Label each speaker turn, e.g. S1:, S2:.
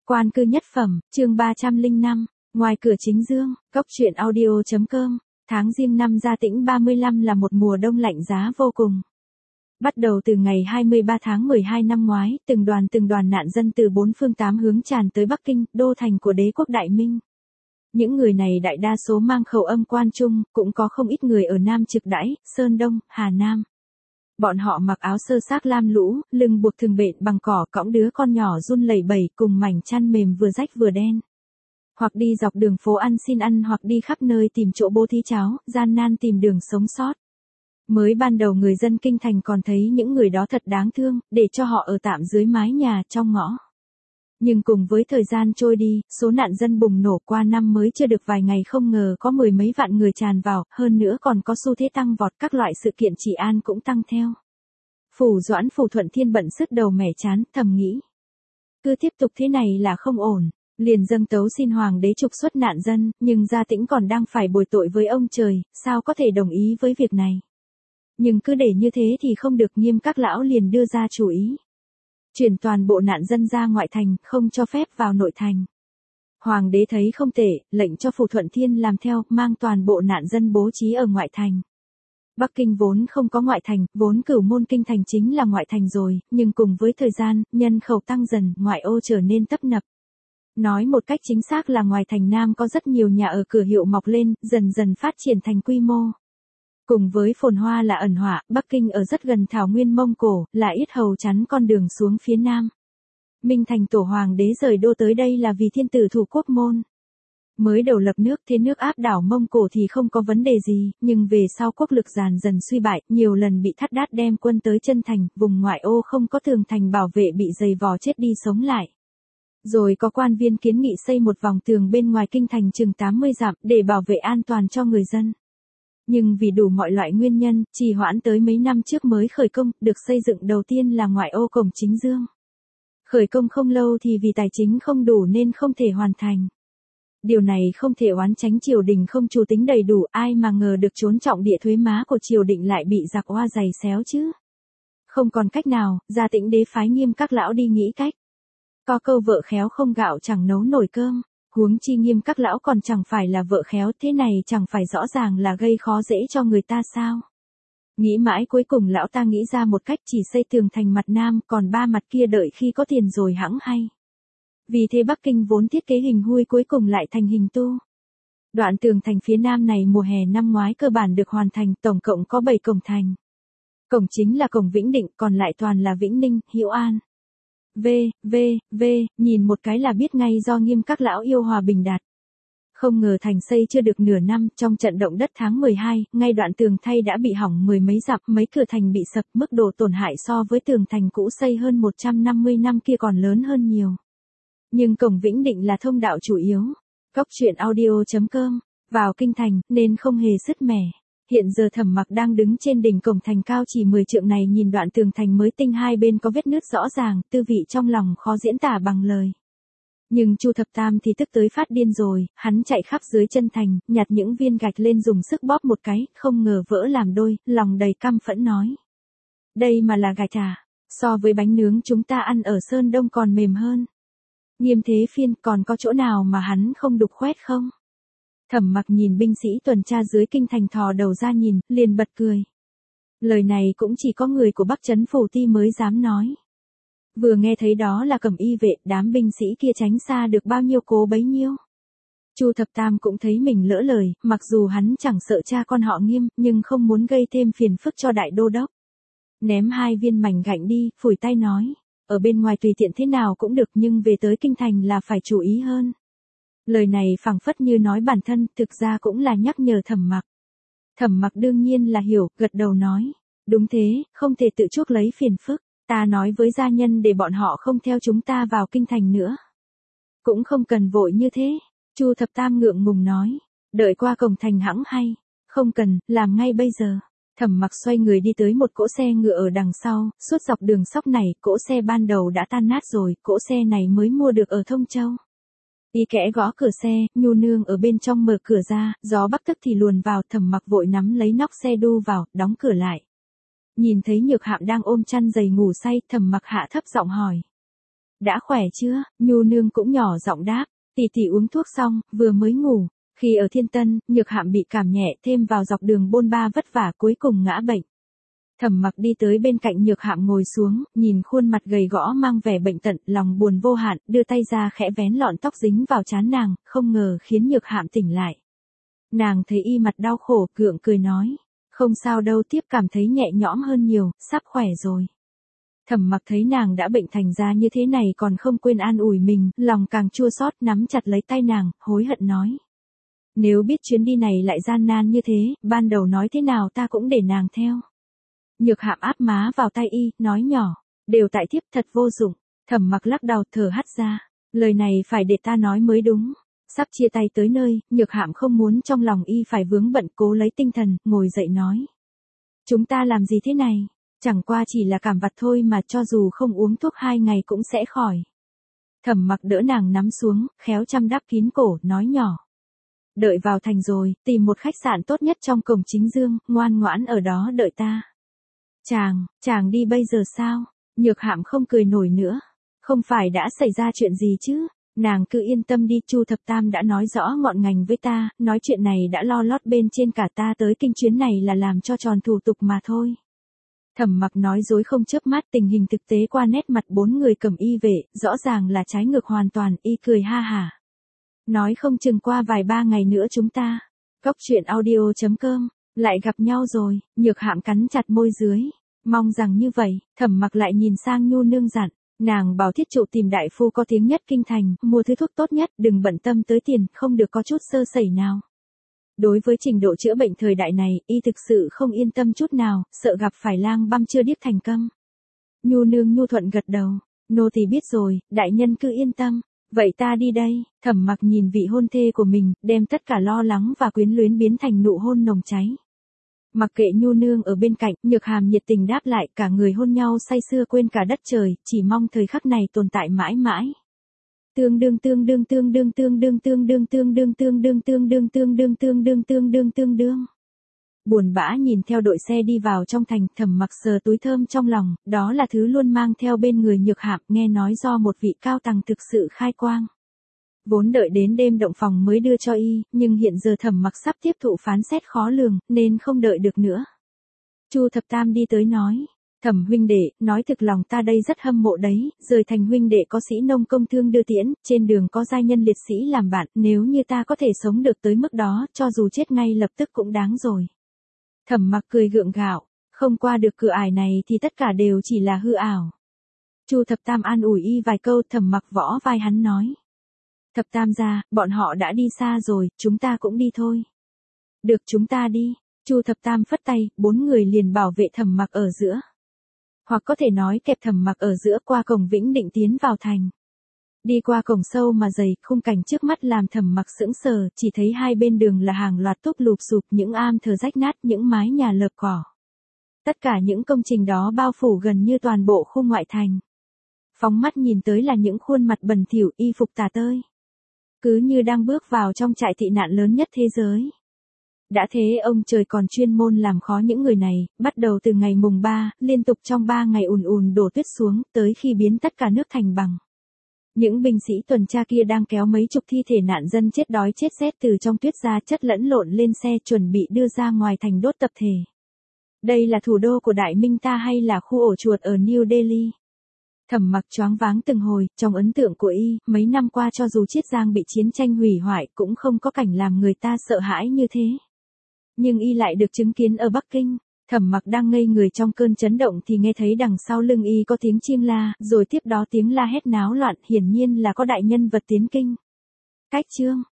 S1: Quan cư nhất phẩm, chương 305, ngoài cửa chính dương, cốc truyện audio.com, tháng Giêng năm Gia Tĩnh 35 là một mùa đông lạnh giá vô cùng. Bắt đầu từ ngày 23 tháng 12 năm ngoái, từng đoàn nạn dân từ bốn phương tám hướng tràn tới Bắc Kinh, đô thành của đế quốc Đại Minh. Những người này đại đa số mang khẩu âm Quan Trung, cũng có không ít người ở Nam Trực Đãi, Sơn Đông, Hà Nam. Bọn họ mặc áo sơ xác lam lũ, lưng buộc thường bện bằng cỏ, cõng đứa con nhỏ run lẩy bẩy cùng mảnh chăn mềm vừa rách vừa đen. Hoặc đi dọc đường phố ăn xin ăn hoặc đi khắp nơi tìm chỗ bố thí cháo, gian nan tìm đường sống sót. Mới ban đầu người dân kinh thành còn thấy những người đó thật đáng thương, để cho họ ở tạm dưới mái nhà trong ngõ. Nhưng cùng với thời gian trôi đi, số nạn dân bùng nổ qua năm mới chưa được vài ngày không ngờ có mười mấy vạn người tràn vào, hơn nữa còn có xu thế tăng vọt, các loại sự kiện trị an cũng tăng theo. Phủ Thuận Thiên bận sứt đầu mẻ chán, thầm nghĩ. Cứ tiếp tục thế này là không ổn, liền dâng tấu xin hoàng đế trục xuất nạn dân, nhưng Gia Tĩnh còn đang phải bồi tội với ông trời, sao có thể đồng ý với việc này. Nhưng cứ để như thế thì không được, Nghiêm các lão liền đưa ra chủ ý. Chuyển toàn bộ nạn dân ra ngoại thành, không cho phép vào nội thành. Hoàng đế thấy không tệ, lệnh cho Phủ Thuận Thiên làm theo, mang toàn bộ nạn dân bố trí ở ngoại thành. Bắc Kinh vốn không có ngoại thành, vốn Cửu Môn kinh thành chính là ngoại thành rồi, nhưng cùng với thời gian, nhân khẩu tăng dần, ngoại ô trở nên tấp nập. Nói một cách chính xác là ngoài thành Nam có rất nhiều nhà ở cửa hiệu mọc lên, dần dần phát triển thành quy mô. Cùng với phồn hoa là ẩn họa, Bắc Kinh ở rất gần thảo nguyên Mông Cổ, là yết hầu chắn con đường xuống phía Nam. Minh Thành tổ hoàng đế rời đô tới đây là vì thiên tử thủ quốc môn. Mới đầu lập nước thế nước áp đảo Mông Cổ thì không có vấn đề gì, nhưng về sau quốc lực dần dần suy bại, nhiều lần bị thắt đát đem quân tới chân thành, vùng ngoại ô không có tường thành bảo vệ bị dày vò chết đi sống lại. Rồi có quan viên kiến nghị xây một vòng tường bên ngoài kinh thành chừng 80 dặm để bảo vệ an toàn cho người dân. Nhưng vì đủ mọi loại nguyên nhân, trì hoãn tới mấy năm trước mới khởi công, được xây dựng đầu tiên là ngoại ô cổng chính dương. Khởi công không lâu thì vì tài chính không đủ nên không thể hoàn thành. Điều này không thể oán tránh triều đình không chủ tính đầy đủ, ai mà ngờ được trốn trọng địa thuế má của triều đình lại bị giặc oa giày xéo chứ. Không còn cách nào, Gia Tĩnh đế phái Nghiêm các lão đi nghĩ cách. Có câu vợ khéo không gạo chẳng nấu nổi cơm. Huống chi Nghiêm các lão còn chẳng phải là vợ khéo, thế này chẳng phải rõ ràng là gây khó dễ cho người ta sao. Nghĩ mãi cuối cùng lão ta nghĩ ra một cách, chỉ xây tường thành mặt Nam, còn ba mặt kia đợi khi có tiền rồi hẵng hay. Vì thế Bắc Kinh vốn thiết kế hình hui cuối cùng lại thành hình tu. Đoạn tường thành phía Nam này mùa hè năm ngoái cơ bản được hoàn thành, tổng cộng có 7 cổng thành. Cổng chính là cổng Vĩnh Định, còn lại toàn là Vĩnh Ninh, Hữu An. Nhìn một cái là biết ngay do Nghiêm các lão yêu hòa bình đạt. Không ngờ thành xây chưa được nửa năm, trong trận động đất tháng 12, ngay đoạn tường thay đã bị hỏng mười mấy dặm, mấy cửa thành bị sập, mức độ tổn hại so với tường thành cũ xây hơn 150 năm kia còn lớn hơn nhiều. Nhưng cổng Vĩnh Định là thông đạo chủ yếu. Cốc truyện audio.com, vào kinh thành, nên không hề sứt mẻ. Hiện giờ Thẩm Mặc đang đứng trên đỉnh cổng thành cao chỉ 10 trượng này, nhìn đoạn tường thành mới tinh hai bên có vết nứt rõ ràng, tư vị trong lòng khó diễn tả bằng lời. Nhưng Chu Thập Tam thì tức tới phát điên rồi, hắn chạy khắp dưới chân thành, nhặt những viên gạch lên dùng sức bóp một cái, không ngờ vỡ làm đôi, lòng đầy căm phẫn nói. Đây mà là gạch à, so với bánh nướng chúng ta ăn ở Sơn Đông còn mềm hơn. Nghiêm Thế Phiên, còn có chỗ nào mà hắn không đục khoét không? Thẩm Mặc nhìn binh sĩ tuần tra dưới kinh thành thò đầu ra nhìn, liền bật cười. Lời này cũng chỉ có người của Bắc Trấn Phủ Ti mới dám nói. Vừa nghe thấy đó là Cẩm Y vệ, đám binh sĩ kia tránh xa được bao nhiêu cố bấy nhiêu. Chu Thập Tam cũng thấy mình lỡ lời, mặc dù hắn chẳng sợ cha con họ Nghiêm, nhưng không muốn gây thêm phiền phức cho đại đô đốc. Ném hai viên mảnh gạch đi, phủi tay nói, ở bên ngoài tùy tiện thế nào cũng được, nhưng về tới kinh thành là phải chú ý hơn. Lời này phảng phất như nói bản thân, thực ra cũng là nhắc nhở Thẩm Mặc. Thẩm Mặc đương nhiên là hiểu, gật đầu nói, đúng thế, không thể tự chuốc lấy phiền phức, ta nói với gia nhân để bọn họ không theo chúng ta vào kinh thành nữa. Cũng không cần vội như thế, Chu Thập Tam ngượng ngùng nói, đợi qua cổng thành hẵng hay, không cần, làm ngay bây giờ. Thẩm Mặc xoay người đi tới một cỗ xe ngựa ở đằng sau, suốt dọc đường sóc này, cỗ xe ban đầu đã tan nát rồi, cỗ xe này mới mua được ở Thông Châu. Y kẽ gõ cửa xe, Nhu Nương ở bên trong mở cửa ra, gió bắc tức thì luồn vào, Thẩm Mặc vội nắm lấy nóc xe đu vào, đóng cửa lại. Nhìn thấy Nhược Hạm đang ôm chăn dày ngủ say, Thẩm Mặc hạ thấp giọng hỏi. Đã khỏe chưa? Nhu nương cũng nhỏ giọng đáp, tỷ tỷ uống thuốc xong, vừa mới ngủ. Khi ở Thiên Tân, Nhược Hạm bị cảm nhẹ thêm vào dọc đường bôn ba vất vả cuối cùng ngã bệnh. Thẩm Mặc đi tới bên cạnh Nhược Hạm ngồi xuống, nhìn khuôn mặt gầy gõ mang vẻ bệnh tận, lòng buồn vô hạn, đưa tay ra khẽ vén lọn tóc dính vào trán nàng, không ngờ khiến Nhược Hạm tỉnh lại. Nàng thấy y mặt đau khổ, gượng cười nói, không sao đâu, tiếp cảm thấy nhẹ nhõm hơn nhiều, sắp khỏe rồi. Thẩm Mặc thấy nàng đã bệnh thành ra như thế này còn không quên an ủi mình, lòng càng chua xót, nắm chặt lấy tay nàng, hối hận nói. Nếu biết chuyến đi này lại gian nan như thế, ban đầu nói thế nào ta cũng để nàng theo. Nhược Hạm áp má vào tay y, nói nhỏ, đều tại thiếp thật vô dụng. Thẩm Mặc lắc đầu thở hắt ra, lời này phải để ta nói mới đúng. Sắp chia tay tới nơi, Nhược Hạm không muốn trong lòng y phải vướng bận, cố lấy tinh thần, ngồi dậy nói. Chúng ta làm gì thế này? Chẳng qua chỉ là cảm vặt thôi mà, cho dù không uống thuốc 2 ngày cũng sẽ khỏi. Thẩm Mặc đỡ nàng nắm xuống, khéo chăm đắp kín cổ, nói nhỏ. Đợi vào thành rồi, tìm một khách sạn tốt nhất trong cổng Chính Dương, ngoan ngoãn ở đó đợi ta. Chàng đi bây giờ sao? Nhược Hạm không cười nổi nữa. Không phải đã xảy ra chuyện gì chứ? Nàng cứ yên tâm đi, Chu Thập Tam đã nói rõ ngọn ngành với ta, nói chuyện này đã lo lót bên trên cả ta tới kinh chuyến này là làm cho tròn thủ tục mà thôi. Thẩm Mặc nói dối không chớp mắt, tình hình thực tế qua nét mặt 4 người cầm y vệ, rõ ràng là trái ngược hoàn toàn, y cười ha hả. Nói không chừng qua vài 3 ngày nữa chúng ta. Cốc truyện audio.com, lại gặp nhau rồi. Nhược Hạm cắn chặt môi dưới. Mong rằng như vậy. Thẩm Mặc lại nhìn sang Nhu nương dặn. Nàng bảo thiết trụ tìm đại phu có tiếng nhất kinh thành, mua thứ thuốc tốt nhất, đừng bận tâm tới tiền, không được có chút sơ sẩy nào. Đối với trình độ chữa bệnh thời đại này, y thực sự không yên tâm chút nào, sợ gặp phải lang băm chưa điếc thành câm. Nhu nương nhu thuận gật đầu. Nô tỳ biết rồi, đại nhân cứ yên tâm. Vậy ta đi đây. Thẩm Mặc nhìn vị hôn thê của mình, đem tất cả lo lắng và quyến luyến biến thành nụ hôn nồng cháy. Mặc kệ Nhu nương ở bên cạnh, Nhược Hàm nhiệt tình đáp lại, cả người hôn nhau say sưa quên cả đất trời, chỉ mong thời khắc này tồn tại mãi mãi. Tương đương. Buồn bã nhìn theo đội xe đi vào trong thành, Thẩm Mặc sờ túi thơm trong lòng, đó là thứ luôn mang theo bên người Nhược Hạm, nghe nói do một vị cao tăng thực sự khai quang. Vốn đợi đến đêm động phòng mới đưa cho y, nhưng hiện giờ Thẩm Mặc sắp tiếp thụ phán xét khó lường, nên không đợi được nữa. Chu Thập Tam đi tới nói, Thẩm huynh đệ, nói thực lòng ta đây rất hâm mộ đấy, rời thành huynh đệ có sĩ nông công thương đưa tiễn, trên đường có giai nhân liệt sĩ làm bạn, nếu như ta có thể sống được tới mức đó, cho dù chết ngay lập tức cũng đáng rồi. Thẩm Mặc cười gượng gạo, không qua được cửa ải này thì tất cả đều chỉ là hư ảo. Chu Thập Tam an ủi y vài câu, Thẩm Mặc võ vai hắn nói. Thập Tam gia, bọn họ đã đi xa rồi, chúng ta cũng đi thôi. Được, chúng ta đi. Chu Thập Tam phất tay, 4 người liền bảo vệ Thẩm Mặc ở giữa. Hoặc có thể nói kẹp Thẩm Mặc ở giữa qua cổng Vĩnh Định tiến vào thành. Đi qua cổng sâu mà dày, khung cảnh trước mắt làm Thẩm Mặc sững sờ, chỉ thấy hai bên đường là hàng loạt túp lụp sụp, những am thờ rách nát, những mái nhà lợp cỏ. Tất cả những công trình đó bao phủ gần như toàn bộ khu ngoại thành. Phóng mắt nhìn tới là những khuôn mặt bẩn thỉu, y phục tả tơi. Cứ như đang bước vào trong trại tị nạn lớn nhất thế giới. Đã thế ông trời còn chuyên môn làm khó những người này, bắt đầu từ ngày mùng 3, liên tục trong 3 ngày ùn đổ tuyết xuống, tới khi biến tất cả nước thành bằng. Những binh sĩ tuần tra kia đang kéo mấy chục thi thể nạn dân chết đói chết rét từ trong tuyết ra, chất lẫn lộn lên xe chuẩn bị đưa ra ngoài thành đốt tập thể. Đây là thủ đô của Đại Minh ta hay là khu ổ chuột ở New Delhi? Thẩm Mặc choáng váng từng hồi, trong ấn tượng của y, mấy năm qua cho dù Chiết Giang bị chiến tranh hủy hoại cũng không có cảnh làm người ta sợ hãi như thế. Nhưng y lại được chứng kiến ở Bắc Kinh. Thẩm Mặc đang ngây người trong cơn chấn động thì nghe thấy đằng sau lưng y có tiếng chiêng la, rồi tiếp đó tiếng la hét náo loạn, hiển nhiên là có đại nhân vật tiến kinh. Cách chương